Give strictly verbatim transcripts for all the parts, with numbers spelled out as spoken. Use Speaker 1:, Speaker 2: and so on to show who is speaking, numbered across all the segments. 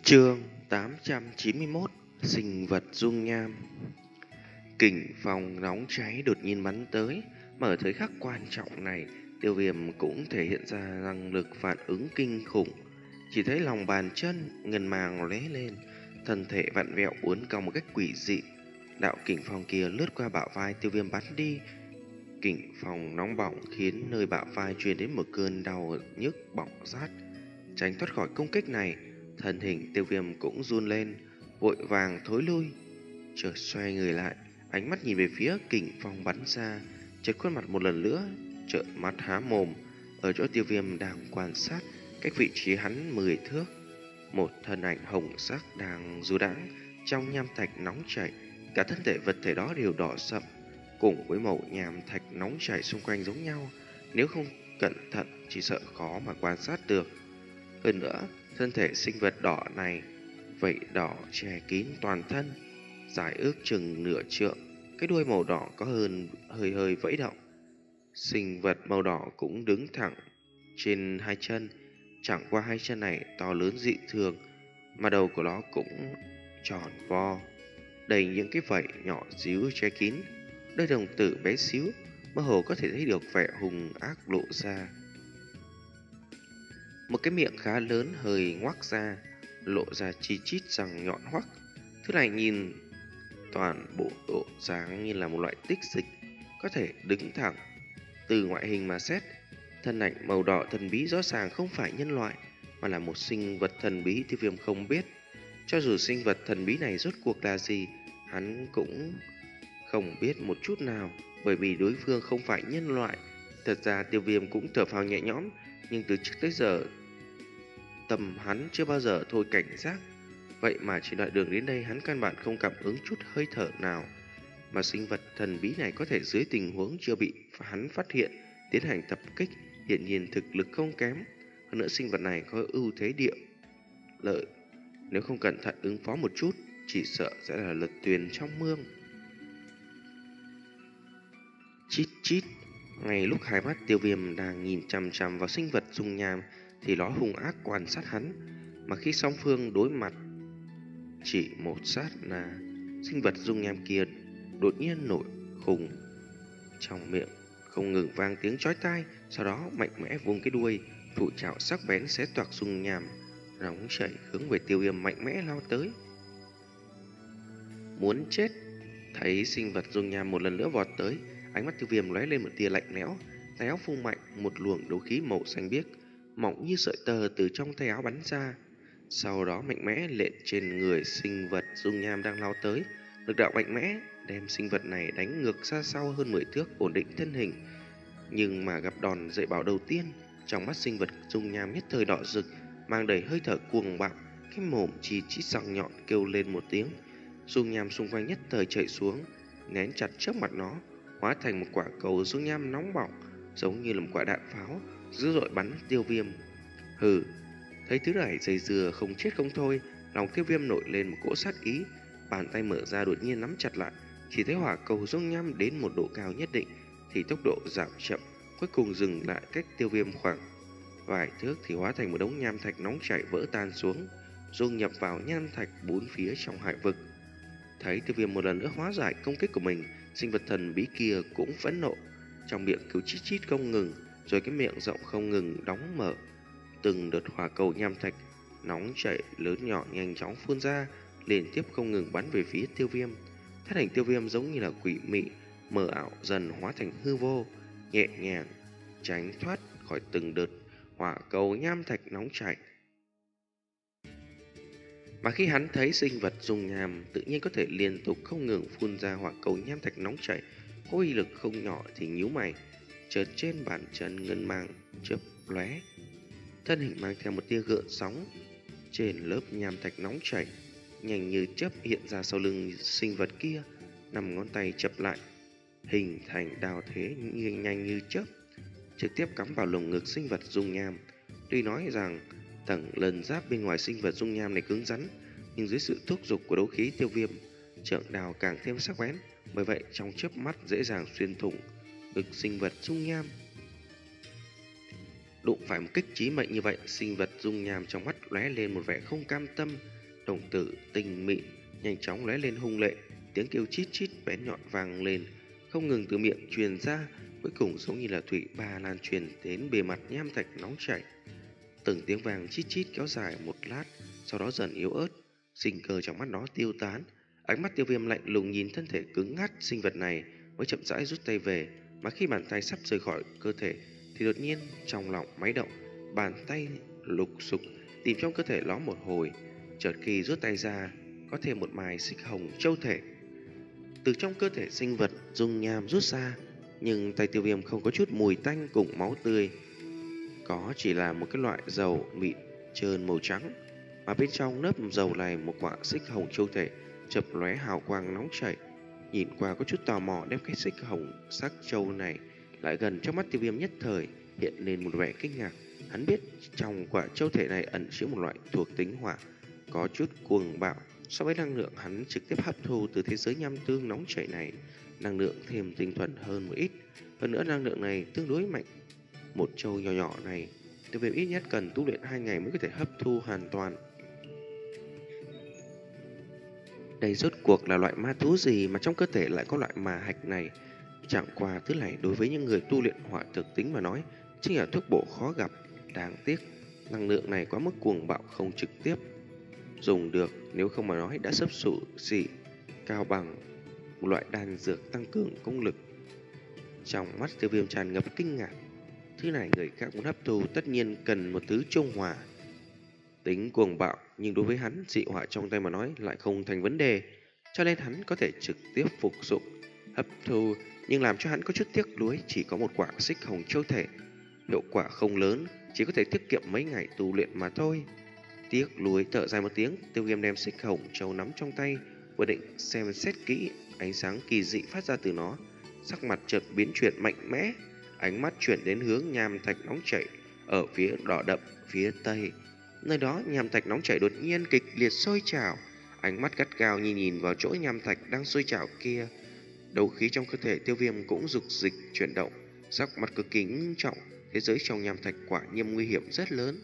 Speaker 1: Chương tám trăm chín mươi mốt. Sinh vật dung nham. Kình phong nóng cháy đột nhiên bắn tới, mà ở thời khắc quan trọng này, Tiêu Viêm cũng thể hiện ra năng lực phản ứng kinh khủng. Chỉ thấy lòng bàn chân ngân màng lóe lên, thân thể vặn vẹo uốn cong một cách quỷ dị. Đạo kình phong kia lướt qua bả vai Tiêu Viêm bắn đi. Kình phong nóng bỏng khiến nơi bả vai truyền đến một cơn đau nhức bỏng rát. Tránh thoát khỏi công kích này, thân hình Tiêu Viêm cũng run lên, vội vàng thối lui. Chợt xoay người lại, ánh mắt nhìn về phía kình phong bắn ra, chợt khuôn mặt một lần nữa trợn mắt há mồm. Ở chỗ Tiêu Viêm đang quan sát, cách vị trí hắn mười thước, một thân ảnh hồng sắc đang du đãng trong nham thạch nóng chảy. Cả thân thể vật thể đó đều đỏ sậm, cùng với màu nham thạch nóng chảy xung quanh giống nhau. Nếu không cẩn thận chỉ sợ khó mà quan sát được. Hơn nữa, thân thể sinh vật đỏ này vảy đỏ che kín toàn thân, dài ước chừng nửa trượng, cái đuôi màu đỏ có hơn hơi hơi vẫy động. Sinh vật màu đỏ cũng đứng thẳng trên hai chân, chẳng qua hai chân này to lớn dị thường, mà đầu của nó cũng tròn vo, đầy những cái vảy nhỏ xíu che kín. Đôi đồng tử bé xíu, mơ hồ có thể thấy được vẻ hung ác lộ ra. Một cái miệng khá lớn hơi ngoác ra, lộ ra chi chít răng nhọn hoắt. Thứ này nhìn toàn bộ độ dáng như là một loại tích dịch, có thể đứng thẳng. Từ ngoại hình mà xét, thân ảnh màu đỏ thần bí rõ ràng không phải nhân loại, mà là một sinh vật thần bí Tiêu Viêm không biết. Cho dù sinh vật thần bí này rốt cuộc là gì, hắn cũng không biết một chút nào, bởi vì đối phương không phải nhân loại. Thật ra Tiêu Viêm cũng thở phào nhẹ nhõm, nhưng từ trước tới giờ tầm hắn chưa bao giờ thôi cảnh giác. Vậy mà chỉ đoạn đường đến đây hắn căn bản không cảm ứng chút hơi thở nào, mà sinh vật thần bí này có thể dưới tình huống chưa bị hắn phát hiện tiến hành tập kích, hiện nhiên thực lực không kém. Hơn nữa sinh vật này có ưu thế địa lợi, nếu không cẩn thận ứng phó một chút, chỉ sợ sẽ là lật thuyền trong mương. Chít chít. Ngay lúc hai mắt Tiêu Viêm đang nhìn chằm chằm vào sinh vật dung nham, thì nó hung ác quan sát hắn. Mà khi song phương đối mặt chỉ một sát na, sinh vật dung nham kia đột nhiên nổi khùng, trong miệng không ngừng vang tiếng chói tai, sau đó mạnh mẽ vung cái đuôi, thủ trảo sắc bén xé toạc dung nham nóng chảy hướng về Tiêu Viêm mạnh mẽ lao tới. Muốn chết. Thấy sinh vật dung nham một lần nữa vọt tới, ánh mắt Tiêu Viêm lóe lên một tia lạnh lẽo, tay áo vung mạnh, một luồng đấu khí màu xanh biếc mỏng như sợi tơ từ trong tay áo bắn ra, sau đó mạnh mẽ lện trên người sinh vật dung nham đang lao tới. Lực đạo mạnh mẽ đem sinh vật này đánh ngược xa sau hơn mười thước, ổn định thân hình. Nhưng mà gặp đòn dạy bảo đầu tiên, trong mắt sinh vật dung nham nhất thời đỏ rực, mang đầy hơi thở cuồng bạo, cái mồm chi chít răng nhọn kêu lên một tiếng. Dung nham xung quanh nhất thời chạy xuống, nén chặt trước mặt nó, hóa thành một quả cầu dung nham nóng bỏng, giống như là một quả đạn pháo, dữ dội bắn Tiêu Viêm. Hừ. Thấy thứ này dây dưa không chết không thôi, lòng Tiêu Viêm nổi lên một cỗ sát ý, bàn tay mở ra đột nhiên nắm chặt lại. Chỉ thấy hỏa cầu dung nham đến một độ cao nhất định thì tốc độ giảm chậm, cuối cùng dừng lại cách Tiêu Viêm khoảng vài thước thì hóa thành một đống nham thạch nóng chảy vỡ tan xuống, dung nhập vào nham thạch bốn phía trong hải vực. Thấy Tiêu Viêm một lần nữa hóa giải công kích của mình, sinh vật thần bí kia cũng phẫn nộ, trong miệng cứ chít chít không ngừng, rồi cái miệng rộng không ngừng đóng mở. Từng đợt hỏa cầu nham thạch nóng chảy lớn nhỏ nhanh chóng phun ra, liên tiếp không ngừng bắn về phía Tiêu Viêm. Thân hình Tiêu Viêm giống như là quỷ mị, mờ ảo dần hóa thành hư vô, nhẹ nhàng tránh thoát khỏi từng đợt hỏa cầu nham thạch nóng chảy. Mà khi hắn thấy sinh vật dung nham tự nhiên có thể liên tục không ngừng phun ra hỏa cầu nham thạch nóng chảy, có uy lực không nhỏ, thì nhíu mày. Chợt trên bàn chân ngân mang chớp lóe, thân hình mang theo một tia gợn sóng trên lớp nham thạch nóng chảy, nhanh như chớp hiện ra sau lưng sinh vật kia. Năm ngón tay chập lại, hình thành đao thế như nhanh như chớp, trực tiếp cắm vào lồng ngực sinh vật dung nham. Tuy nói rằng tầng lần giáp bên ngoài sinh vật dung nham này cứng rắn, nhưng dưới sự thúc giục của đấu khí Tiêu Viêm, trượng đao càng thêm sắc bén, bởi vậy trong chớp mắt dễ dàng xuyên thủng ngực sinh vật dung nham. Đụng phải một kích chí mệnh như vậy, sinh vật dung nham trong mắt lóe lên một vẻ không cam tâm, đồng tử tinh mịn nhanh chóng lóe lên hung lệ, tiếng kêu chít chít bén nhọn vang lên, không ngừng từ miệng truyền ra, cuối cùng giống như là thủy ba lan truyền đến bề mặt nham thạch nóng chảy. Từng tiếng vàng chít chít kéo dài một lát, sau đó dần yếu ớt, sinh cơ trong mắt nó tiêu tán. Ánh mắt Tiêu Viêm lạnh lùng nhìn thân thể cứng ngắc sinh vật này, mới chậm rãi rút tay về. Mà khi bàn tay sắp rời khỏi cơ thể, thì đột nhiên trong lòng máy động, bàn tay lục sục tìm trong cơ thể nó một hồi. Chợt khi rút tay ra, có thêm một mài xích hồng châu thể từ trong cơ thể sinh vật dung nham rút ra, nhưng tay Tiêu Viêm không có chút mùi tanh cùng máu tươi, có chỉ là một cái loại dầu mịn trơn màu trắng, mà bên trong lớp dầu này một quả xích hồng châu thể chập lóe hào quang nóng chảy. Nhìn qua có chút tò mò, đem cái xích hồng sắc châu này lại gần trong mắt Tiêu Viêm, nhất thời hiện lên một vẻ kinh ngạc. Hắn biết trong quả châu thể này ẩn chứa một loại thuộc tính hỏa, có chút cuồng bạo so với năng lượng hắn trực tiếp hấp thu từ thế giới nham tương nóng chảy này. Năng lượng thêm tinh thuần hơn một ít, hơn nữa năng lượng này tương đối mạnh. Một châu nhỏ nhỏ này, Tiêu Viêm ít nhất cần tu luyện hai ngày mới có thể hấp thu hoàn toàn. Đây rốt cuộc là loại ma thú gì mà trong cơ thể lại có loại ma hạch này? Chẳng qua thứ này đối với những người tu luyện hỏa thực tính mà nói chính là thuốc bổ khó gặp. Đáng tiếc năng lượng này quá mức cuồng bạo, không trực tiếp dùng được, nếu không mà nói đã xấp xủ xỉ cao bằng một loại đan dược tăng cường công lực. Trong mắt Tiêu Viêm tràn ngập kinh ngạc. Thứ này người khác muốn hấp thu tất nhiên cần một thứ trung hòa, tính cuồng bạo, nhưng đối với hắn dị hỏa trong tay mà nói lại không thành vấn đề, cho nên hắn có thể trực tiếp phục dụng hấp thu. Nhưng làm cho hắn có chút tiếc nuối, chỉ có một quả xích hồng châu thể, hiệu quả không lớn, chỉ có thể tiết kiệm mấy ngày tu luyện mà thôi. Tiếc nuối thở dài một tiếng, Tiêu Viêm đem xích hồng châu nắm trong tay, vừa định xem xét kỹ, ánh sáng kỳ dị phát ra từ nó, sắc mặt chợt biến chuyển mạnh mẽ, ánh mắt chuyển đến hướng nham thạch nóng chảy ở phía đỏ đậm phía tây. Nơi đó nham thạch nóng chảy đột nhiên kịch liệt sôi trào, ánh mắt gắt gao nhìn nhìn vào chỗ nham thạch đang sôi trào kia. Đấu khí trong cơ thể Tiêu Viêm cũng dục dịch chuyển động, sắc mặt cực kỳ nghiêm trọng. Thế giới trong nham thạch quả nhiên nguy hiểm rất lớn.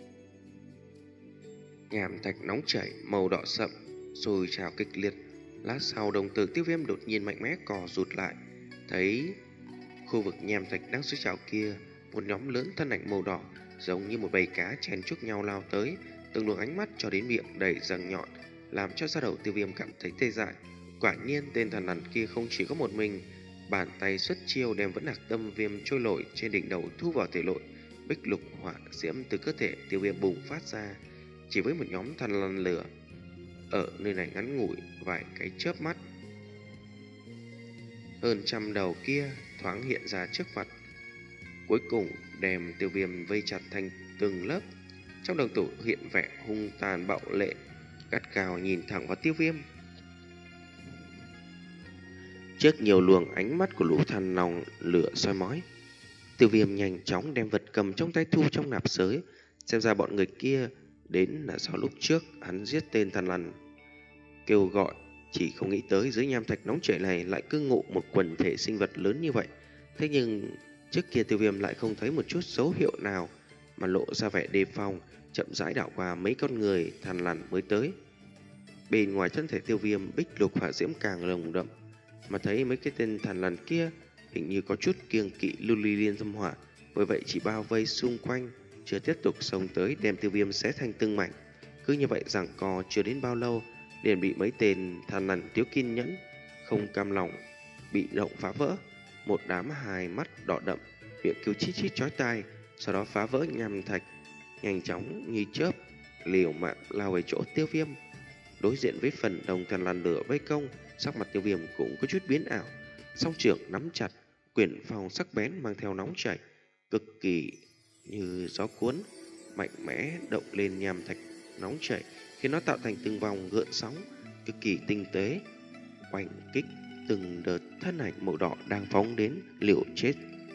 Speaker 1: Nham thạch nóng chảy màu đỏ sậm sôi trào kịch liệt. Lát sau đồng tử Tiêu Viêm đột nhiên mạnh mẽ cò rụt lại, thấy khu vực nham thạch đang sôi trào kia, một nhóm lớn thân ảnh màu đỏ giống như một bầy cá chen chúc nhau lao tới, từng luồng ánh mắt cho đến miệng đầy răng nhọn, làm cho da đầu Tiêu Viêm cảm thấy tê dại. Quả nhiên tên thần lằn kia không chỉ có một mình, bàn tay xuất chiêu đem vẫn lạc tâm viêm trôi nổi trên đỉnh đầu thu vào thể nội. Bích lục hỏa diễm từ cơ thể Tiêu Viêm bùng phát ra, chỉ với một nhóm thần lằn lửa ở nơi này ngắn ngủi vài cái chớp mắt, hơn trăm đầu kia thoáng hiện ra trước mặt, cuối cùng đem Tiêu Viêm vây chặt thành từng lớp. Trong đồng tử hiện vẻ hung tàn bạo lệ, gắt gao nhìn thẳng vào Tiêu Viêm. Trước nhiều luồng ánh mắt của lũ thần lòng lửa soi mói, Tiêu Viêm nhanh chóng đem vật cầm trong tay thu trong nạp giới. Xem ra bọn người kia đến là do lúc trước hắn giết tên thần lằn kêu gọi, chỉ không nghĩ tới dưới nham thạch nóng chảy này lại cư ngụ một quần thể sinh vật lớn như vậy. Thế nhưng trước kia Tiêu Viêm lại không thấy một chút dấu hiệu nào, mà lộ ra vẻ đề phòng, chậm rãi đảo qua mấy con người thần lằn mới tới. Bên ngoài thân thể Tiêu Viêm bích lục hỏa diễm càng lồng đậm, mà thấy mấy cái tên thần lằn kia hình như có chút kiêng kỵ lưu ly liên tâm hỏa, bởi vậy chỉ bao vây xung quanh, chưa tiếp tục xông tới đem Tiêu Viêm xé thành từng mảnh. Cứ như vậy giằng co chưa đến bao lâu, liền bị mấy tên thần lằn thiếu kiên nhẫn không cam lòng bị động phá vỡ. Một đám hài mắt đỏ đậm, miệng kêu chít chít chói tai, sau đó phá vỡ nham thạch, nhanh chóng như chớp liều mạng lao về chỗ Tiêu Viêm. Đối diện với phần đồng thần lằn lửa vây công, sắc mặt Tiêu Viêm cũng có chút biến ảo, song trưởng nắm chặt, quyển phòng sắc bén mang theo nóng chảy, cực kỳ như gió cuốn, mạnh mẽ động lên nham thạch nóng chảy, khiến nó tạo thành từng vòng gợn sóng cực kỳ tinh tế, oanh kích từng đợt thân ảnh màu đỏ đang phóng đến liều chết.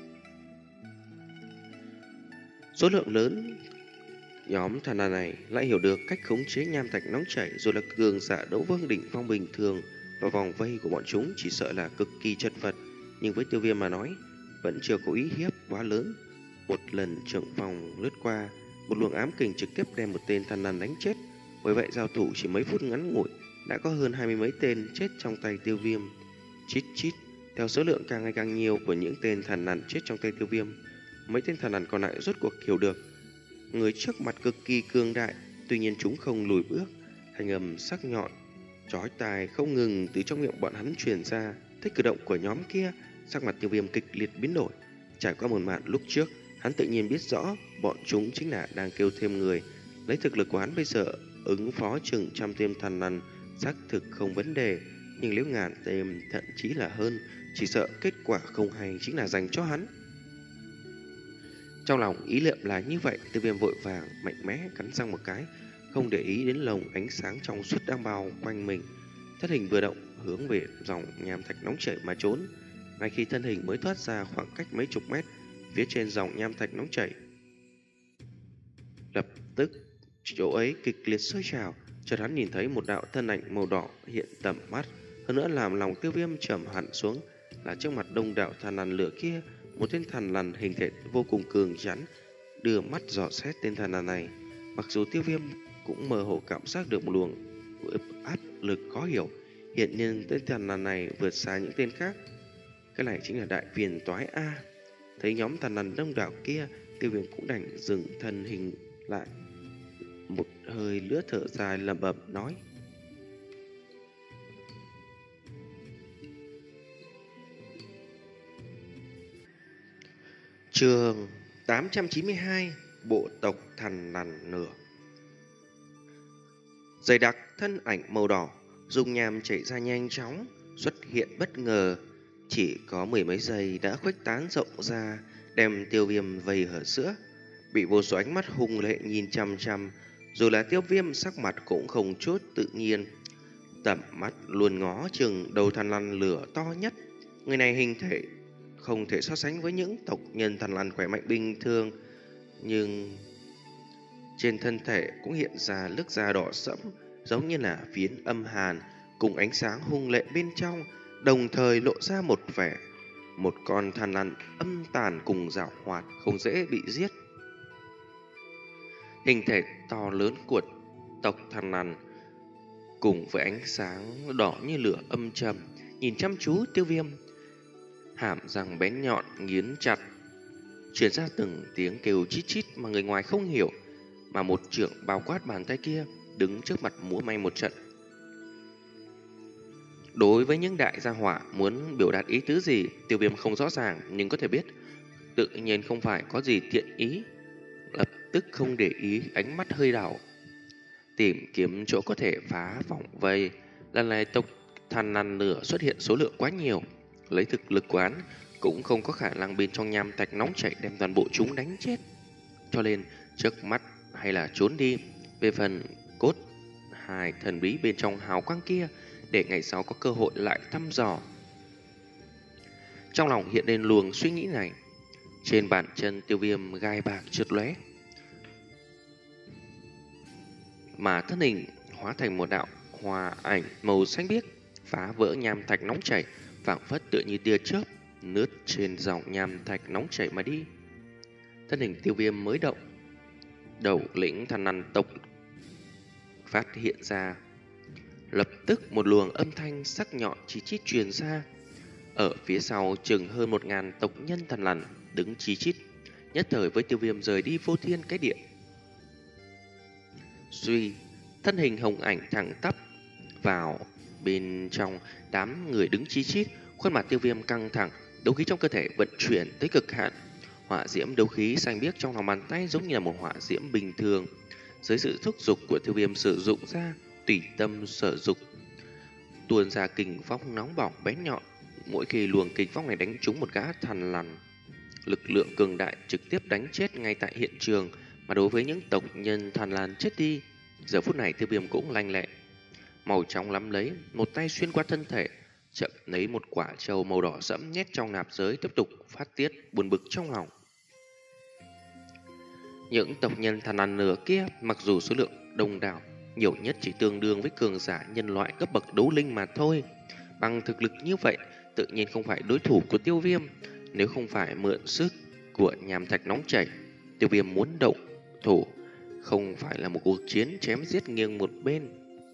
Speaker 1: Số lượng lớn nhóm thần lằn này lại hiểu được cách khống chế nham thạch nóng chảy, rồi là cường giả đấu vương đỉnh phong bình thường, và vòng vây của bọn chúng chỉ sợ là cực kỳ chật vật, nhưng với Tiêu Viêm mà nói vẫn chưa có ý hiếp quá lớn. Một lần trưởng phòng lướt qua, một luồng ám kình trực tiếp đem một tên thần lằn đánh chết. Bởi vậy giao thủ chỉ mấy phút ngắn ngủi đã có hơn hai mươi mấy tên chết trong tay Tiêu Viêm. Chít chít, theo số lượng càng ngày càng nhiều của những tên thần lằn chết trong tay Tiêu Viêm, mấy tên thần lằn còn lại rốt cuộc hiểu được người trước mặt cực kỳ cường đại, tuy nhiên chúng không lùi bước. Thanh âm sắc nhọn chói tai không ngừng từ trong miệng bọn hắn truyền ra. Thấy cử động của nhóm kia, sắc mặt Tiêu Viêm kịch liệt biến đổi. Trải qua một màn lúc trước, hắn tự nhiên biết rõ bọn chúng chính là đang kêu thêm người. Lấy thực lực của hắn bây giờ ứng phó chừng trăm tên thần lằn xác thực không vấn đề, nhưng nếu ngàn tên thậm chí là hơn, chỉ sợ kết quả không hay chính là dành cho hắn. Trong lòng ý niệm là như vậy, Tiêu Viêm vội vàng mạnh mẽ cắn răng một cái, không để ý đến lồng ánh sáng trong suốt đang bao quanh mình. Thân hình vừa động hướng về dòng nham thạch nóng chảy mà trốn. Ngay khi thân hình mới thoát ra khoảng cách mấy chục mét, phía trên dòng nham thạch nóng chảy lập tức chỗ ấy kịch liệt sôi trào. Chợt hắn nhìn thấy một đạo thân ảnh màu đỏ hiện tầm mắt, hơn nữa làm lòng Tiêu Viêm trầm hẳn xuống. Là trước mặt đông đảo thần lằn lửa kia, một tên thần lằn hình thể vô cùng cường chắn đưa mắt dò xét tên thần lằn này. Mặc dù Tiêu Viêm cũng mơ hồ cảm giác được một luồng áp lực khó hiểu, hiện nhiên tên thần lằn này vượt xa những tên khác. Cái này chính là đại phiền toái a. Thấy nhóm thần lằn đông đảo kia, Tiêu Viêm cũng đành dừng thân hình lại, một hơi lửa thở dài lẩm bẩm nói: Chương tám trăm chín mươi hai, bộ tộc thần lằn nửa. Dày đặc thân ảnh màu đỏ dung nham chảy ra nhanh chóng, xuất hiện bất ngờ, chỉ có mười mấy giây đã khuếch tán rộng ra, đem Tiêu Viêm vây ở giữa, bị vô số ánh mắt hung lệ nhìn chăm chăm. Dù là Tiêu Viêm sắc mặt cũng không chút tự nhiên, tầm mắt luôn ngó chừng đầu thần lằn lửa to nhất. Người này hình thể không thể so sánh với những tộc nhân thần lằn khỏe mạnh bình thường, nhưng trên thân thể cũng hiện ra lớp da đỏ sẫm, giống như là phiến âm hàn, cùng ánh sáng hung lệ bên trong, đồng thời lộ ra một vẻ một con thần lằn âm tàn cùng giảo hoạt, không dễ bị giết. Hình thể to lớn của tộc thần lằn cùng với ánh sáng đỏ như lửa âm trầm nhìn chăm chú Tiêu Viêm, hàm răng bén nhọn nghiến chặt, truyền ra từng tiếng kêu chít chít mà người ngoài không hiểu, mà một trưởng bao quát bàn tay kia đứng trước mặt múa may một trận. Đối với những đại gia hỏa muốn biểu đạt ý tứ gì, Tiêu Viêm không rõ ràng, nhưng có thể biết tự nhiên không phải có gì thiện ý. Lập tức không để ý, ánh mắt hơi đảo, tìm kiếm chỗ có thể phá vòng vây. Lần này tộc thần lằn lửa xuất hiện số lượng quá nhiều, lấy thực lực quán cũng không có khả năng bên trong nham thạch nóng chảy đem toàn bộ chúng đánh chết, cho nên trước mắt hay là trốn đi. Về phần cốt hai thần bí bên trong hào quang kia, để ngày sau có cơ hội lại thăm dò. Trong lòng hiện lên luồng suy nghĩ này, trên bàn chân Tiêu Viêm gai bạc trượt lóe, mà thân hình hóa thành một đạo hòa ảnh màu xanh biếc, phá vỡ nham thạch nóng chảy, phảng phất tựa như tia chớp lướt trên dòng nham thạch nóng chảy mà đi. Thân hình Tiêu Viêm mới động, đầu lĩnh thần lằn tộc phát hiện ra, lập tức một luồng âm thanh sắc nhọn chí chít truyền ra. Ở phía sau chừng hơn một ngàn tộc nhân thần lằn đứng chí chít, nhất thời với Tiêu Viêm rời đi vô thiên cái địa. Duy thân hình hồng ảnh thẳng tắp vào bên trong đám người đứng chí chít, khuôn mặt Tiêu Viêm căng thẳng, đấu khí trong cơ thể vận chuyển tới cực hạn. Hỏa diễm đấu khí xanh biếc trong lòng bàn tay giống như là một hỏa diễm bình thường, dưới sự thúc giục của Tiêu Viêm sử dụng ra, tùy tâm sở dục, tuôn ra kình phong nóng bỏng bén nhọn. Mỗi khi luồng kình phong này đánh trúng một gã thần lằn, lực lượng cường đại trực tiếp đánh chết ngay tại hiện trường. Mà đối với những tộc nhân thần lằn chết đi, giờ phút này Tiêu Viêm cũng lanh lẹ, màu trong lắm lấy, một tay xuyên qua thân thể, chậm lấy một quả trâu màu đỏ sẫm nhét trong nạp giới, tiếp tục phát tiết buồn bực trong lòng. Những tộc nhân thần lằn nửa kia mặc dù số lượng đông đảo, nhiều nhất chỉ tương đương với cường giả nhân loại cấp bậc đấu linh mà thôi. Bằng thực lực như vậy, tự nhiên không phải đối thủ của Tiêu Viêm. Nếu không phải mượn sức của nham thạch nóng chảy. Tiêu Viêm muốn động thủ, không phải là một cuộc chiến chém giết nghiêng một bên.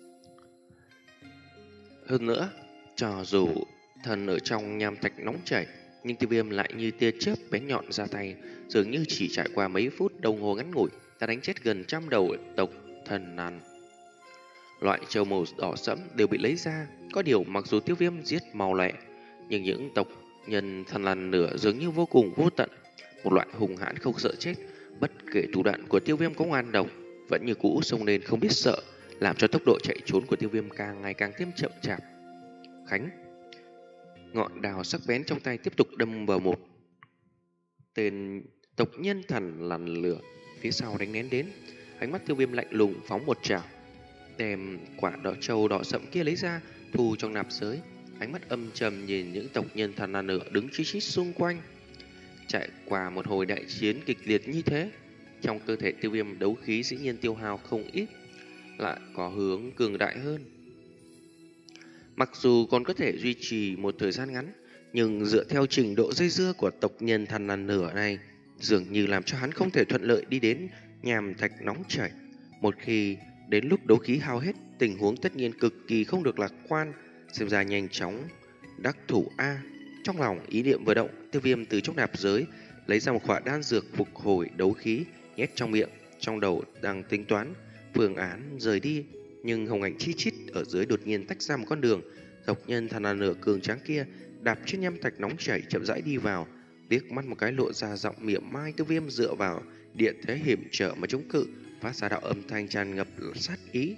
Speaker 1: Hơn nữa, cho dù thần ở trong nham thạch nóng chảy, nhưng Tiêu Viêm lại như tia chớp bén nhọn ra tay, dường như chỉ trải qua mấy phút đồng hồ ngắn ngủi đã đánh chết gần trăm đầu tộc thần nàn. Loại châu màu đỏ sẫm đều bị lấy ra, có điều mặc dù Tiêu Viêm giết mau lẹ, nhưng những tộc nhân thần lằn nửa dường như vô cùng vô tận, một loại hung hãn không sợ chết. Bất kể thủ đoạn của Tiêu Viêm có ngoan độc, vẫn như cũ xông lên không biết sợ, làm cho tốc độ chạy trốn của Tiêu Viêm càng ngày càng thêm chậm chạp. Khánh, ngọn đào sắc bén trong tay tiếp tục đâm vào một tên tộc nhân thần lằn lửa phía sau đánh nén đến. Ánh mắt Tiêu Viêm lạnh lùng phóng một trảo, đem quả đỏ trâu đỏ sậm kia lấy ra, thu trong nạp giới. Ánh mắt âm trầm nhìn những tộc nhân thần lằn lửa đứng chi chít xung quanh. Trải qua một hồi đại chiến kịch liệt như thế, trong cơ thể Tiêu Viêm đấu khí dĩ nhiên tiêu hao không ít, lại có hướng cường đại hơn. Mặc dù còn có thể duy trì một thời gian ngắn, nhưng dựa theo trình độ dây dưa của tộc nhân thần lằn nửa này, dường như làm cho hắn không thể thuận lợi đi đến nham thạch nóng chảy. Một khi đến lúc đấu khí hao hết, tình huống tất nhiên cực kỳ không được lạc quan, xem ra nhanh chóng đắc thủ A. Trong lòng ý niệm vừa động, Tiêu Viêm từ trong nạp giới lấy ra một khỏa đan dược phục hồi đấu khí, nhét trong miệng. Trong đầu đang tính toán phương án rời đi, nhưng hồng ảnh chi chít ở dưới đột nhiên tách ra một con đường. Tộc nhân thần lằn nửa cường tráng kia đạp trên nham thạch nóng chảy chậm rãi đi vào, liếc mắt một cái lộ ra giọng mỉa mai. Tiêu Viêm dựa vào địa thế hiểm trở mà chống cự, phát ra đạo âm thanh tràn ngập sát ý.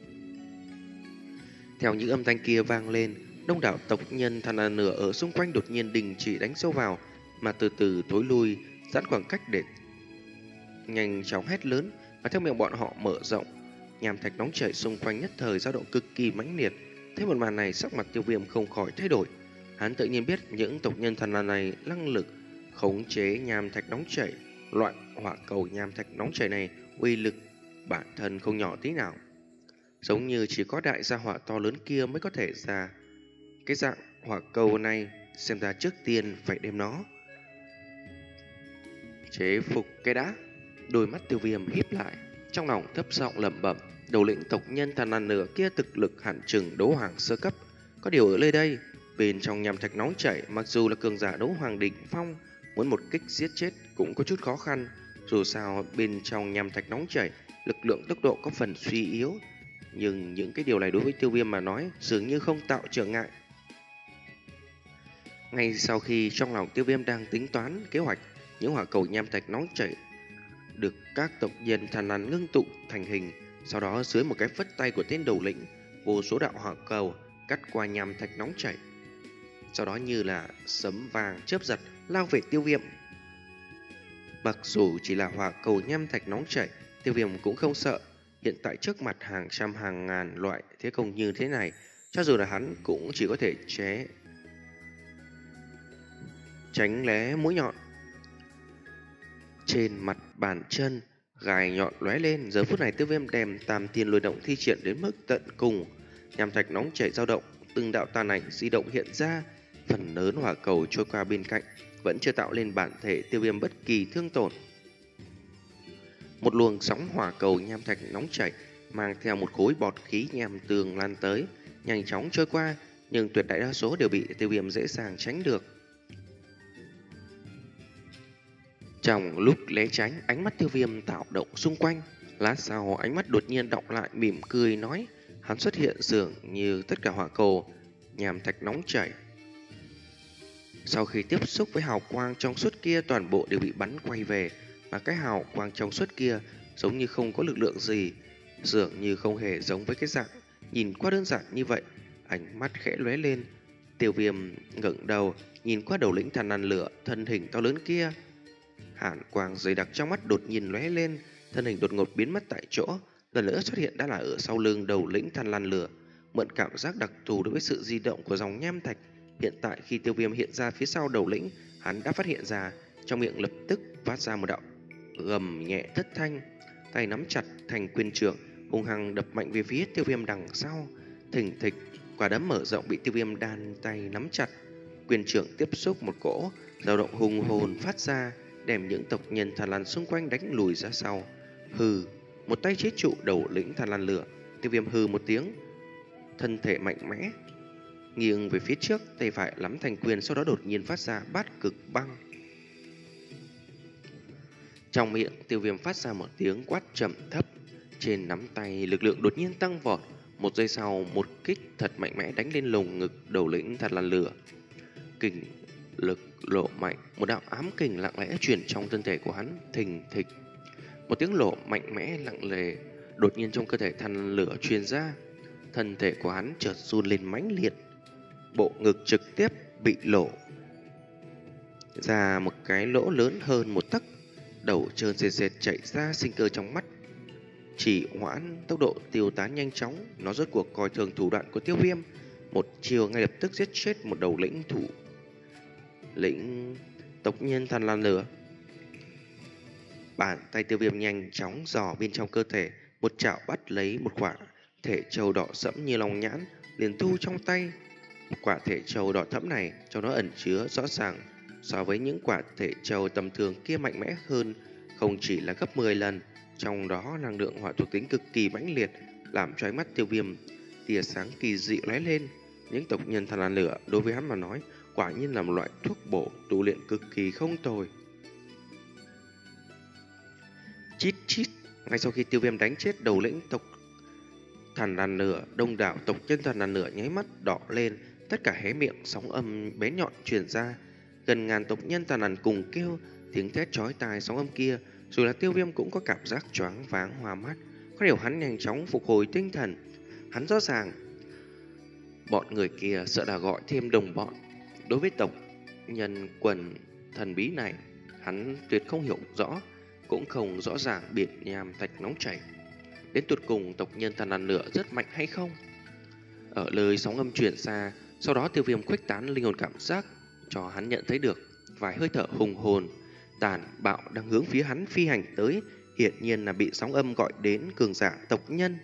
Speaker 1: Theo những âm thanh kia vang lên, đông đảo tộc nhân thần lằn nửa ở xung quanh đột nhiên đình chỉ đánh sâu vào, mà từ từ thối lui, giãn khoảng cách để nhanh chóng hét lớn, và theo miệng bọn họ mở rộng. Nham thạch nóng chảy xung quanh nhất thời dao động cực kỳ mãnh liệt. Thấy một màn này, sắc mặt Tiêu Viêm không khỏi thay đổi. Hắn tự nhiên biết những tộc nhân thần lằn này năng lực khống chế nham thạch nóng chảy. Loại hỏa cầu nham thạch nóng chảy này uy lực bản thân không nhỏ tí nào, giống như chỉ có đại gia hỏa to lớn kia mới có thể ra cái dạng hỏa cầu này. Xem ra trước tiên phải đem nó chế phục cái đã. Đôi mắt Tiêu Viêm híp lại, trong lòng thấp giọng lẩm bẩm. Đầu lĩnh tộc nhân thần lằn nửa kia thực lực hẳn chừng đấu hoàng sơ cấp, có điều ở nơi đây bên trong nham thạch nóng chảy, mặc dù là cường giả đấu hoàng đỉnh phong, muốn một kích giết chết cũng có chút khó khăn. Dù sao bên trong nham thạch nóng chảy, lực lượng tốc độ có phần suy yếu, nhưng những cái điều này đối với Tiêu Viêm mà nói dường như không tạo trở ngại. Ngay sau khi trong lòng Tiêu Viêm đang tính toán kế hoạch, những hỏa cầu nham thạch nóng chảy được các tộc nhân thần lằn ngưng tụ thành hình. Sau đó dưới một cái phất tay của tên đầu lĩnh, vô số đạo hỏa cầu cắt qua nham thạch nóng chảy, sau đó như là sấm vàng chớp giật lao về Tiêu Viêm. Mặc dù chỉ là hỏa cầu nham thạch nóng chảy, Tiêu Viêm cũng không sợ. Hiện tại trước mặt hàng trăm hàng ngàn loại thế công như thế này, cho dù là hắn cũng chỉ có thể chế tránh né mũi nhọn. Trên mặt bàn chân, gai nhọn lóe lên. Giờ phút này Tiêu Viêm đem tam tiên lôi động thi triển đến mức tận cùng. Nham thạch nóng chảy dao động, từng đạo tàn ảnh di động hiện ra. Phần lớn hỏa cầu trôi qua bên cạnh, vẫn chưa tạo lên bản thể Tiêu Viêm bất kỳ thương tổn. Một luồng sóng hỏa cầu nham thạch nóng chảy mang theo một khối bọt khí nham tường lan tới, nhanh chóng trôi qua, nhưng tuyệt đại đa số đều bị Tiêu Viêm dễ dàng tránh được. Trong lúc né tránh, ánh mắt Tiêu Viêm tạo động xung quanh. Lát sau, ánh mắt đột nhiên đọng lại, mỉm cười nói. Hắn xuất hiện dường như tất cả hỏa cầu nham thạch nóng chảy, sau khi tiếp xúc với hào quang trong suốt kia, toàn bộ đều bị bắn quay về. Mà cái hào quang trong suốt kia giống như không có lực lượng gì, dường như không hề giống với cái dạng nhìn qua đơn giản như vậy. Ánh mắt khẽ lóe lên, Tiêu Viêm ngẩng đầu nhìn qua đầu lĩnh thần lằn lửa, thân hình to lớn kia. Hàn quang dày đặc trong mắt đột nhiên lóe lên, thân hình đột ngột biến mất tại chỗ, lần nữa xuất hiện đã là ở sau lưng đầu lĩnh thần lằn lửa. Mượn cảm giác đặc thù đối với sự di động của dòng nham thạch, hiện tại khi Tiêu Viêm hiện ra phía sau đầu lĩnh, hắn đã phát hiện ra, trong miệng lập tức phát ra một đạo gầm nhẹ thất thanh, tay nắm chặt thành quyền trưởng, hung hăng đập mạnh về phía Tiêu Viêm đằng sau. Thình thịch, quả đấm mở rộng bị Tiêu Viêm đan tay nắm chặt, quyền trưởng tiếp xúc một cỗ dao động hùng hồn phát ra, đem những tộc nhân Than Lan xung quanh đánh lùi ra sau. Hừ, một tay chế trụ đầu lĩnh Than Lan lửa. Tiêu Viêm hừ một tiếng, thân thể mạnh mẽ nghiêng về phía trước, tay phải nắm thành quyền, sau đó đột nhiên phát ra bát cực băng. Trong miệng Tiêu Viêm phát ra một tiếng quát trầm thấp, trên nắm tay lực lượng đột nhiên tăng vọt. Một giây sau, một kích thật mạnh mẽ đánh lên lồng ngực đầu lĩnh Than Lan lửa. Kình lực lộ mạnh, một đạo ám kình lặng lẽ chuyển trong thân thể của hắn, thình thịch. Một tiếng lộ mạnh mẽ lặng lề đột nhiên trong cơ thể Than Lan lửa truyền ra. Thân thể của hắn chợt run lên mãnh liệt, bộ ngực trực tiếp bị lộ ra một cái lỗ lớn hơn một tấc, đầu trơn sệt sệt chảy ra sinh cơ trong mắt. Chỉ hoãn tốc độ tiêu tán nhanh chóng, nó rốt cuộc coi thường thủ đoạn của Tiêu Viêm, một chiều ngay lập tức giết chết một đầu lĩnh thủ lĩnh tộc nhân Than Lan lửa. Bàn tay Tiêu Viêm nhanh chóng dò bên trong cơ thể, một chảo bắt lấy một quả thể trâu đỏ sẫm như lòng nhãn, liền thu trong tay. Một quả thể trâu đỏ thẫm này trong nó ẩn chứa rõ ràng so với những quả thể trâu tầm thường kia mạnh mẽ hơn không chỉ là gấp mười lần. Trong đó năng lượng hỏa thuộc tính cực kỳ mãnh liệt, làm cho ánh mắt Tiêu Viêm tia sáng kỳ dị lóe lên. Những tộc nhân Than Lan lửa đối với hắn mà nói quả nhiên là một loại thuốc bổ tu luyện cực kỳ không tồi. Chít chít, ngay sau khi Tiêu Viêm đánh chết đầu lĩnh tộc Than Lan lửa, đông đảo tộc nhân Than Lan lửa nháy mắt đỏ lên, tất cả hé miệng, sóng âm bé nhọn truyền ra. Gần ngàn tộc nhân Than Lan cùng kêu, tiếng thét chói tai sóng âm kia. Dù là Tiêu Viêm cũng có cảm giác choáng váng hoa mắt, có điều hắn nhanh chóng phục hồi tinh thần. Hắn rõ ràng bọn người kia sợ là gọi thêm đồng bọn. Đối với tộc nhân quần thần bí này, hắn tuyệt không hiểu rõ, cũng không rõ ràng biển nham thạch nóng chảy đến tuột cùng tộc nhân Than Lan lửa rất mạnh hay không. Ở lời sóng âm truyền xa, sau đó Tiêu Viêm khuếch tán linh hồn cảm giác cho hắn nhận thấy được vài hơi thở hùng hồn tàn bạo đang hướng phía hắn phi hành tới, hiển nhiên là bị sóng âm gọi đến cường giả tộc nhân.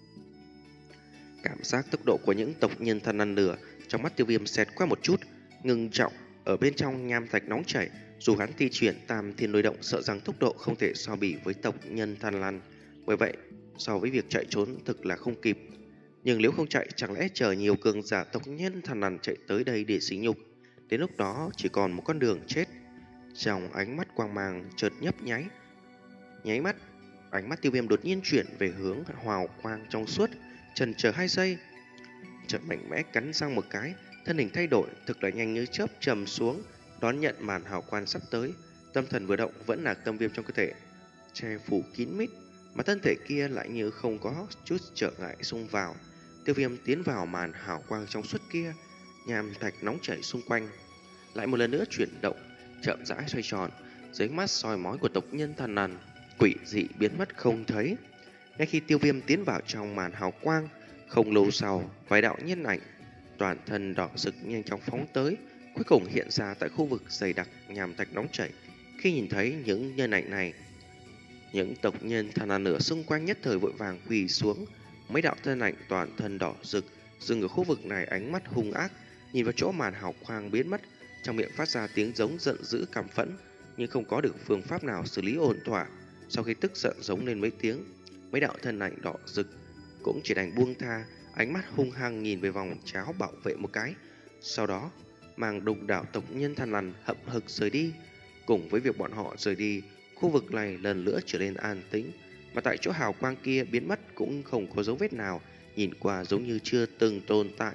Speaker 1: Cảm giác tốc độ của những tộc nhân Than Lan lửa, trong mắt Tiêu Viêm xẹt qua một chút ngưng trọng. Ở bên trong nham thạch nóng chảy, dù hắn thi chuyển tam thiên lôi động, sợ rằng tốc độ không thể so bì với tộc nhân Than Lan. Bởi vậy, so với việc chạy trốn thực là không kịp. Nhưng nếu không chạy, chẳng lẽ chờ nhiều cường giả tộc nhân Than Lan chạy tới đây để xỉ nhục? Đến lúc đó chỉ còn một con đường chết. Trong ánh mắt quang mang chợt nhấp nháy, nháy mắt, ánh mắt Tiêu Viêm đột nhiên chuyển về hướng hào quang trong suốt, chần chờ hai giây, chợt mạnh mẽ cắn răng một cái, thân hình thay đổi, thực là nhanh như chớp trầm xuống, đón nhận màn hào quang sắp tới. Tâm thần vừa động, vẫn là tâm viêm trong cơ thể che phủ kín mít, mà thân thể kia lại như không có chút trở ngại xung vào. Tiêu Viêm tiến vào màn hào quang trong suốt kia, nham thạch nóng chảy xung quanh lại một lần nữa chuyển động, chậm rãi xoay tròn dưới mắt soi mói của tộc nhân Than Lan, quỷ dị biến mất không thấy. Ngay khi Tiêu Viêm tiến vào trong màn hào quang, không lâu sau, vài đạo nhân ảnh toàn thân đỏ rực nhanh chóng phóng tới, cuối cùng hiện ra tại khu vực dày đặc nham thạch nóng chảy. Khi nhìn thấy những nhân ảnh này, những tộc nhân Than Lan lửa xung quanh nhất thời vội vàng quỳ xuống. Mấy đạo thân ảnh toàn thân đỏ rực dừng ở khu vực này, ánh mắt hung ác nhìn vào chỗ màn hào quang biến mất, trong miệng phát ra tiếng giống giận dữ căm phẫn, nhưng không có được phương pháp nào xử lý ổn thỏa. Sau khi tức giận giống lên mấy tiếng, mấy đạo thân ảnh đỏ rực cũng chỉ đành buông tha, ánh mắt hung hăng nhìn về vòng cháo bảo vệ một cái, sau đó mang đông đảo tộc nhân Than Lan hậm hực rời đi. Cùng với việc bọn họ rời đi, khu vực này lần nữa trở nên an tĩnh, mà tại chỗ hào quang kia biến mất cũng không có dấu vết nào, nhìn qua giống như chưa từng tồn tại.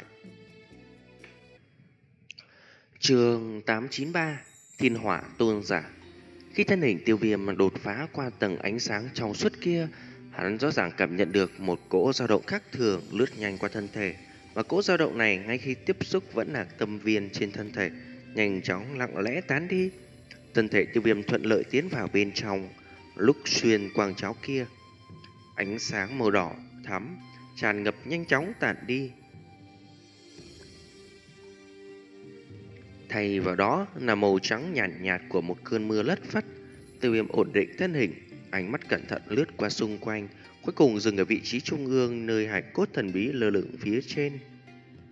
Speaker 1: Chương tám chín ba Thiên Hỏa Tôn Giả. Khi thân hình Tiêu Viêm đột phá qua tầng ánh sáng trong suốt kia, hắn rõ ràng cảm nhận được một cỗ dao động khác thường lướt nhanh qua thân thể, và cỗ dao động này ngay khi tiếp xúc vẫn là tâm viên trên thân thể, nhanh chóng lặng lẽ tán đi. Thân thể Tiêu Viêm thuận lợi tiến vào bên trong, lúc xuyên quang cháo kia, ánh sáng màu đỏ thắm tràn ngập nhanh chóng tản đi. Thay vào đó là màu trắng nhàn nhạt, nhạt của một cơn mưa lất phất. Tiêu Viêm ổn định thân hình, ánh mắt cẩn thận lướt qua xung quanh, cuối cùng dừng ở vị trí trung ương nơi hải cốt thần bí lơ lửng phía trên.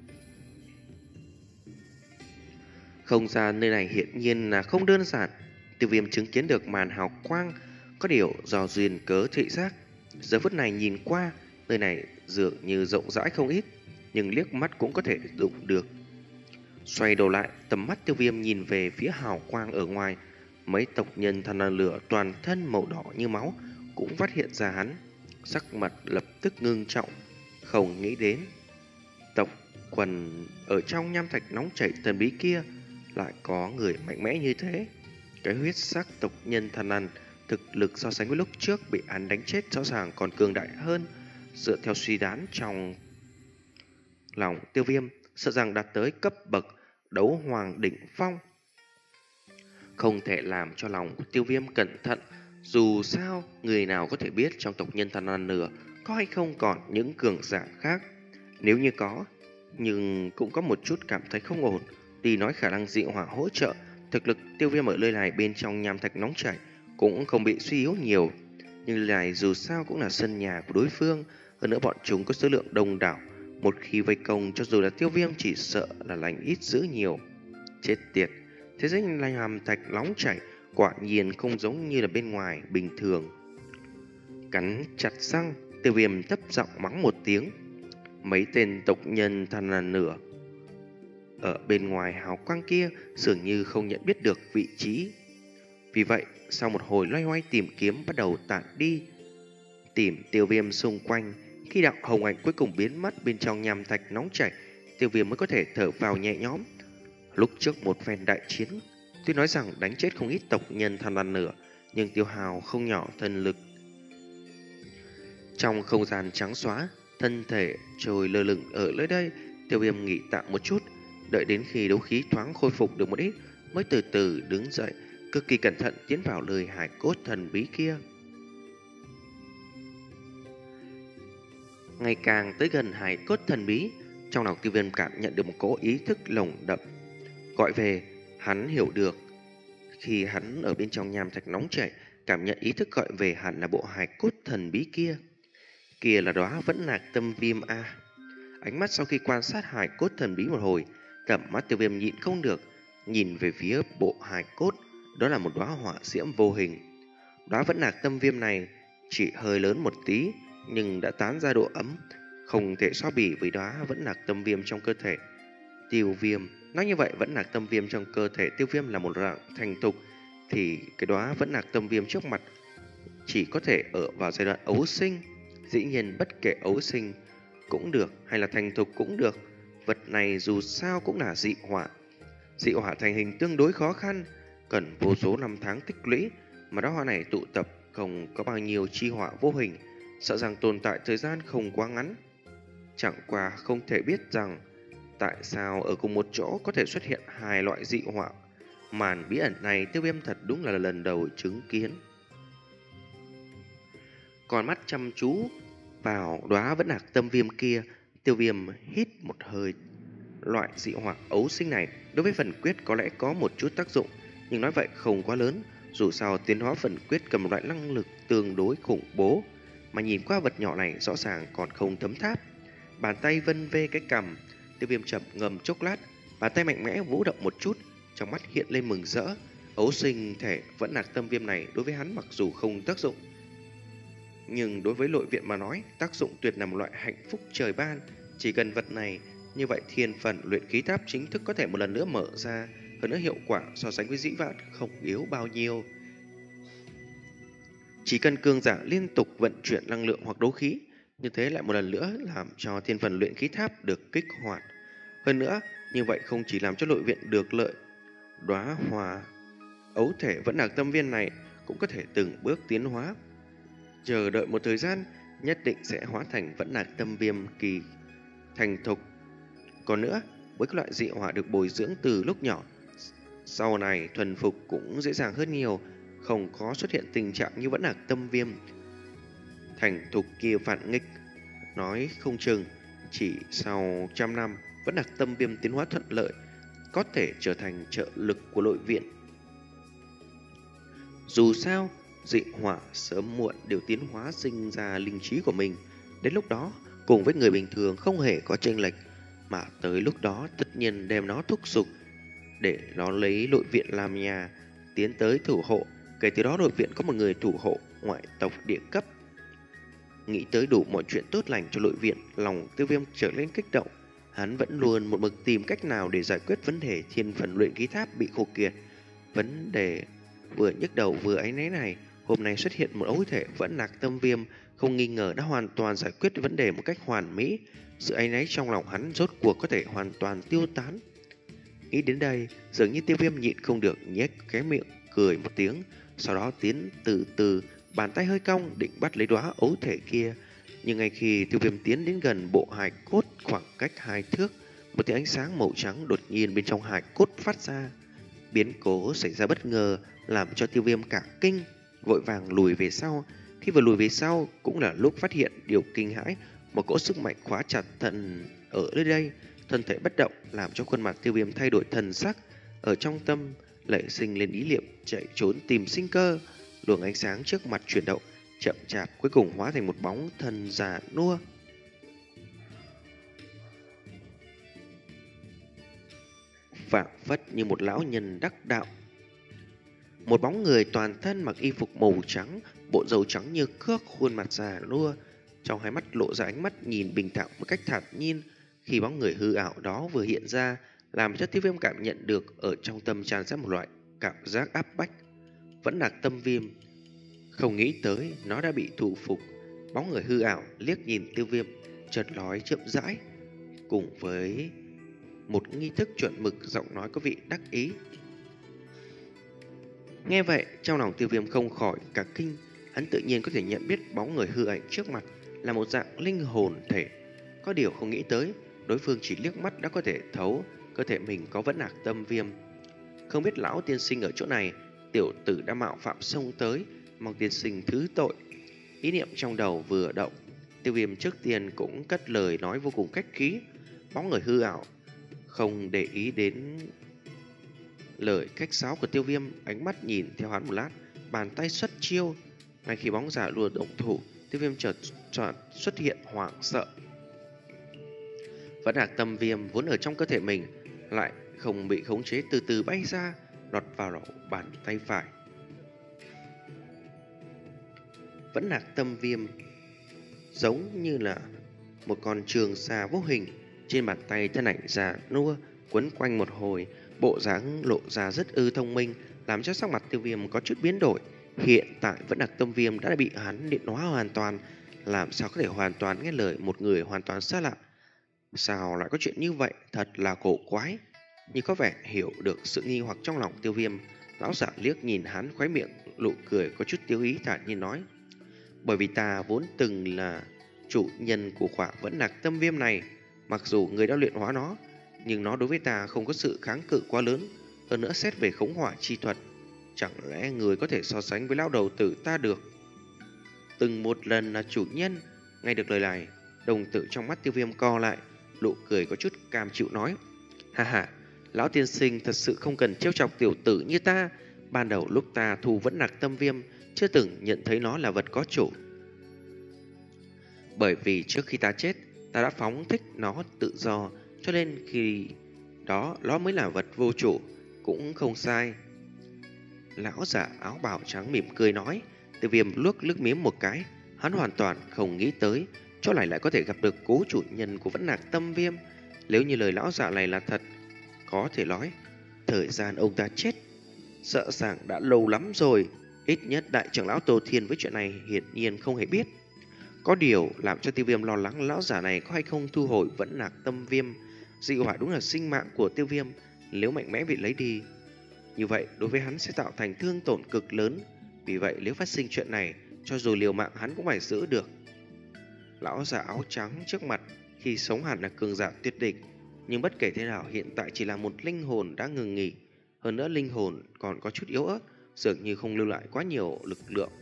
Speaker 1: Không gian nơi này hiển nhiên là không đơn giản. Tiêu Viêm chứng kiến được màn hào quang, có điều do duyên cớ thị giác. Giờ phút này nhìn qua, nơi này dường như rộng rãi không ít, nhưng liếc mắt cũng có thể đụng được. Xoay đầu lại, tầm mắt Tiêu Viêm nhìn về phía hào quang ở ngoài. Mấy tộc nhân thần là lửa toàn thân màu đỏ như máu cũng phát hiện ra hắn, sắc mặt lập tức ngưng trọng, không nghĩ đến tộc quần ở trong nham thạch nóng chảy thần bí kia lại có người mạnh mẽ như thế. Cái huyết sắc tộc nhân thần ăn thực lực so sánh với lúc trước bị hắn đánh chết rõ ràng còn cường đại hơn. Dựa theo suy đoán trong lòng Tiêu Viêm, sợ rằng đạt tới cấp bậc đấu hoàng đỉnh phong. Không thể làm cho lòng của Tiêu Viêm cẩn thận, dù sao người nào có thể biết trong tộc nhân thần ăn nửa có hay không còn những cường giả khác. Nếu như có, nhưng cũng có một chút cảm thấy không ổn. Tuy nói khả năng dị hỏa hỗ trợ, thực lực Tiêu Viêm ở nơi này bên trong nham thạch nóng chảy cũng không bị suy yếu nhiều, nhưng nơi này dù sao cũng là sân nhà của đối phương, hơn nữa bọn chúng có số lượng đông đảo. Một khi vây công, cho dù là Tiêu Viêm chỉ sợ là lành ít dữ nhiều. Chết tiệt, thế giới nham thạch nóng chảy quả nhiên không giống như là bên ngoài bình thường. Cắn chặt răng, Tiêu Viêm thấp giọng mắng một tiếng. Mấy tên tộc nhân thần là nửa ở bên ngoài hào quang kia dường như không nhận biết được vị trí. Vì vậy, sau một hồi loay hoay tìm kiếm bắt đầu tản đi, tìm Tiêu Viêm xung quanh. Khi đạo hồng ảnh cuối cùng biến mất bên trong nham thạch nóng chảy, Tiêu Viêm mới có thể thở vào nhẹ nhõm. Lúc trước một phen đại chiến, tuy nói rằng đánh chết không ít tộc nhân thần ăn nửa, nhưng tiêu hào không nhỏ thần lực. Trong không gian trắng xóa, thân thể trôi lơ lửng ở nơi đây. Tiêu Viêm nghỉ tạm một chút, đợi đến khi đấu khí thoáng khôi phục được một ít mới từ từ đứng dậy, cực kỳ cẩn thận tiến vào lời hải cốt thần bí kia. Ngày càng tới gần hải cốt thần bí, trong lòng Tiêu Viêm cảm nhận được một cỗ ý thức lồng đậm gọi về. Hắn hiểu được, khi hắn ở bên trong nham thạch nóng chảy, cảm nhận ý thức gọi về hẳn là bộ hải cốt thần bí kia. Kia là đóa vẫn lạc tâm viêm a. Ánh mắt sau khi quan sát hải cốt thần bí một hồi, tầm mắt Tiêu Viêm nhịn không được nhìn về phía bộ hải cốt. Đó là một đóa hỏa diễm vô hình. Đóa vẫn lạc tâm viêm này chỉ hơi lớn một tí, nhưng đã tán ra độ ấm không thể so bì với đóa vẫn lạc tâm viêm trong cơ thể Tiêu Viêm. Nói như vậy, vẫn lạc tâm viêm trong cơ thể Tiêu Viêm là một dạng thành thục, thì cái đóa vẫn lạc tâm viêm trước mặt chỉ có thể ở vào giai đoạn ấu sinh. Dĩ nhiên bất kể ấu sinh cũng được hay là thành thục cũng được, vật này dù sao cũng là dị hỏa. Dị hỏa thành hình tương đối khó khăn, cần vô số năm tháng tích lũy, mà đóa hoa này tụ tập không có bao nhiêu chi hỏa vô hình, sợ rằng tồn tại thời gian không quá ngắn. Chẳng qua không thể biết rằng tại sao ở cùng một chỗ có thể xuất hiện hai loại dị hỏa. Màn bí ẩn này Tiêu Viêm thật đúng là lần đầu chứng kiến. Còn mắt chăm chú vào đóa vẫn lạc tâm viêm kia, Tiêu Viêm hít một hơi. Loại dị hỏa ấu sinh này đối với phần quyết có lẽ có một chút tác dụng, nhưng nói vậy không quá lớn. Dù sao tiến hóa phần quyết cầm một loại năng lực tương đối khủng bố, mà nhìn qua vật nhỏ này rõ ràng còn không thấm tháp. Bàn tay vân vê cái cằm, Tiêu Viêm chậm ngầm chốc lát, bàn tay mạnh mẽ vũ động một chút, trong mắt hiện lên mừng rỡ. Ấu sinh thể vẫn lạc tâm viêm này đối với hắn mặc dù không tác dụng, nhưng đối với nội viện mà nói, tác dụng tuyệt là một loại hạnh phúc trời ban. Chỉ cần vật này, như vậy thiên phần luyện khí tháp chính thức có thể một lần nữa mở ra, hơn nữa hiệu quả so sánh với dĩ vãng không yếu bao nhiêu. Chỉ cần cường giả liên tục vận chuyển năng lượng hoặc đấu khí, như thế lại một lần nữa làm cho thiên phần luyện khí tháp được kích hoạt. Hơn nữa, như vậy không chỉ làm cho nội viện được lợi, đóa hoa ấu thể vẫn lạc tâm viên này cũng có thể từng bước tiến hóa. Chờ đợi một thời gian, nhất định sẽ hóa thành vẫn lạc tâm viêm kỳ thành thục. Còn nữa, với các loại dị hỏa được bồi dưỡng từ lúc nhỏ, sau này thuần phục cũng dễ dàng hơn nhiều, không có xuất hiện tình trạng như vẫn lạc tâm viêm thành thục kia phản nghịch. Nói không chừng chỉ sau trăm năm, vẫn lạc tâm viêm tiến hóa thuận lợi, có thể trở thành trợ lực của nội viện. Dù sao, dị hỏa sớm muộn đều tiến hóa sinh ra linh trí của mình. Đến lúc đó, cùng với người bình thường không hề có chênh lệch, mà tới lúc đó tất nhiên đem nó thúc giục để nó lấy nội viện làm nhà. tiến tới thủ hộ. Kể từ đó nội viện có một người thủ hộ ngoại tộc địa cấp. Nghĩ tới đủ mọi chuyện tốt lành cho nội viện, lòng Tiêu Viêm trở lên kích động. Hắn vẫn luôn một mực tìm cách nào để giải quyết vấn đề thiên phần luyện khí tháp bị khô kiệt. Vấn đề vừa nhức đầu vừa áy náy này, hôm nay xuất hiện một ấu thể Vẫn Lạc Tâm Viêm, không nghi ngờ đã hoàn toàn giải quyết vấn đề một cách hoàn mỹ. Sự áy náy trong lòng hắn rốt cuộc có thể hoàn toàn tiêu tán. Nghĩ đến đây, dường như Tiêu Viêm nhịn không được nhếch cái miệng cười một tiếng, sau đó tiến từ từ, bàn tay hơi cong định bắt lấy đóa ấu thể kia. Nhưng ngay khi Tiêu Viêm tiến đến gần bộ hài cốt khoảng cách hai thước, một tia ánh sáng màu trắng đột nhiên bên trong hài cốt phát ra. Biến cố xảy ra bất ngờ làm cho Tiêu Viêm cả kinh, vội vàng lùi về sau. Khi vừa lùi về sau cũng là lúc phát hiện điều kinh hãi, một cỗ sức mạnh khóa chặt thần ở nơi đây. Thân thể bất động làm cho khuôn mặt Tiêu Viêm thay đổi thần sắc, ở trong tâm lại sinh lên ý niệm chạy trốn tìm sinh cơ. Luồng ánh sáng trước mặt chuyển động chậm chạp, cuối cùng hóa thành một bóng thân già nua. Phảng phất như một lão nhân đắc đạo. Một bóng người toàn thân mặc y phục màu trắng, bộ râu trắng như cước, khuôn mặt già nua, trong hai mắt lộ ra ánh mắt nhìn bình thản một cách thản nhiên. Khi bóng người hư ảo đó vừa hiện ra, làm cho Tiêu Viêm cảm nhận được ở trong tâm tràn ra một loại cảm giác áp bách. Vẫn là Tâm Viêm. Không nghĩ tới nó đã bị thủ phục. Bóng người hư ảo liếc nhìn Tiêu Viêm, chợt nói chậm rãi, cùng với một nghi thức chuẩn mực, giọng nói có vị đắc ý. Nghe vậy, trong lòng Tiêu Viêm không khỏi cả kinh. Hắn tự nhiên có thể nhận biết bóng người hư ảnh trước mặt là một dạng linh hồn thể. Có điều không nghĩ tới, đối phương chỉ liếc mắt đã có thể thấu cơ thể mình có Vẫn Lạc Tâm Viêm. Không biết lão tiên sinh ở chỗ này, tiểu tử đã mạo phạm xông tới, mong tiên sinh thứ tội. Ý niệm trong đầu vừa động, Tiêu Viêm trước tiên cũng cất lời nói vô cùng khách khí. Bóng người hư ảo không để ý đến lời khách sáo của Tiêu Viêm, ánh mắt nhìn theo hắn một lát, bàn tay xuất chiêu. Ngay khi bóng giả lùa động thủ, Tiêu Viêm chợt chợt xuất hiện hoảng sợ. Vẫn Lạc Tâm Viêm vốn ở trong cơ thể mình lại không bị khống chế, từ từ bay ra, lọt vào bàn tay phải. Vẫn Lạc Tâm Viêm giống như là một con trường xà vô hình, trên bàn tay thân ảnh già nua quấn quanh một hồi, bộ dáng lộ ra rất ư thông minh, làm cho sắc mặt Tiêu Viêm có chút biến đổi. Hiện tại Vẫn Lạc Tâm Viêm đã bị hắn điện hóa hoàn toàn, làm sao có thể hoàn toàn nghe lời một người hoàn toàn xa lạ. Sao lại có chuyện như vậy, thật là cổ quái. Như có vẻ hiểu được sự nghi hoặc trong lòng Tiêu Viêm, lão giả liếc nhìn hắn, khóe miệng nụ cười có chút tiêu ý, thản nhiên nói: bởi vì ta vốn từng là chủ nhân của khỏa Vẫn Lạc Tâm Viêm này. Mặc dù người đã luyện hóa nó, nhưng nó đối với ta không có sự kháng cự quá lớn. Hơn nữa xét về khống hỏa chi thuật, chẳng lẽ người có thể so sánh với lão đầu tử ta được? Từng một lần là chủ nhân. Nghe được lời này, đồng tử trong mắt Tiêu Viêm co lại, nụ cười có chút cam chịu nói: ha ha, lão tiên sinh thật sự không cần trêu chọc tiểu tử như ta. Ban đầu lúc ta thu Vẫn Lạc Tâm Viêm, chưa từng nhận thấy nó là vật có chủ. Bởi vì trước khi ta chết, ta đã phóng thích nó tự do, cho nên khi đó nó mới là vật vô chủ. Cũng không sai. Lão giả áo bào trắng mỉm cười nói. Tiêu Viêm luốc nước miếng một cái, hắn hoàn toàn không nghĩ tới chỗ này lại có thể gặp được cố chủ nhân của Vẫn Lạc Tâm Viêm. Nếu như lời lão giả này là thật, có thể nói thời gian ông ta chết sợ rằng đã lâu lắm rồi. Ít nhất đại trưởng lão Tô Thiên với chuyện này hiển nhiên không hề biết. Có điều làm cho Tiêu Viêm lo lắng lão giả này có hay không thu hồi Vẫn Lạc Tâm Viêm. Dị hỏa đúng là sinh mạng của Tiêu Viêm, nếu mạnh mẽ bị lấy đi, như vậy đối với hắn sẽ tạo thành thương tổn cực lớn. Vì vậy nếu phát sinh chuyện này, cho dù liều mạng hắn cũng phải giữ được. Lão giả áo trắng trước mặt khi sống hẳn là cường giả tuyệt đỉnh, nhưng bất kể thế nào hiện tại chỉ là một linh hồn đã ngừng nghỉ. Hơn nữa linh hồn còn có chút yếu ớt, dường như không lưu lại quá nhiều lực lượng.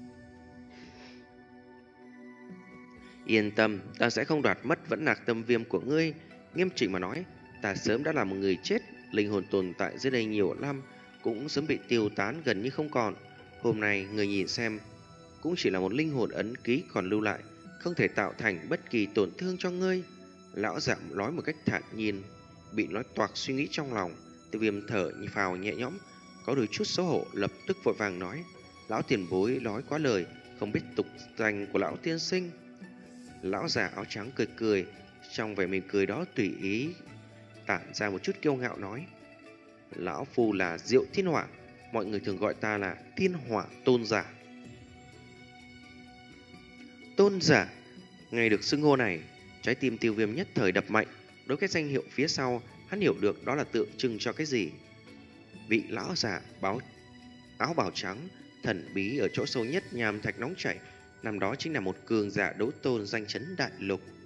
Speaker 1: Yên tâm, ta sẽ không đoạt mất Vẫn Lạc Tâm Viêm của ngươi. Nghiêm chỉnh mà nói, ta sớm đã là một người chết. Linh hồn tồn tại dưới đây nhiều năm, cũng sớm bị tiêu tán gần như không còn. Hôm nay người nhìn xem, cũng chỉ là một linh hồn ấn ký còn lưu lại, không thể tạo thành bất kỳ tổn thương cho ngươi. Lão giả nói một cách thản nhiên. Bị nói toạc suy nghĩ trong lòng, Tiêu Viêm thở phào nhẹ nhõm, có đôi chút xấu hổ, lập tức vội vàng nói: Lão tiền bối nói quá lời, không biết tục danh của lão tiên sinh. Lão già áo trắng cười cười, trong vẻ mỉm cười đó tùy ý tản ra một chút kiêu ngạo nói: Lão phu là Diệu Thiên Hỏa, mọi người thường gọi ta là Thiên Hỏa Tôn giả. Tôn giả. Nghe được xưng hô này, trái tim Tiêu Viêm nhất thời đập mạnh. Đối cái danh hiệu phía sau, hắn hiểu được đó là tượng trưng cho cái gì. Vị lão già báo áo bào trắng, thần bí ở chỗ sâu nhất nham thạch nóng chảy, năm đó chính là một cường giả đấu tôn danh chấn đại lục.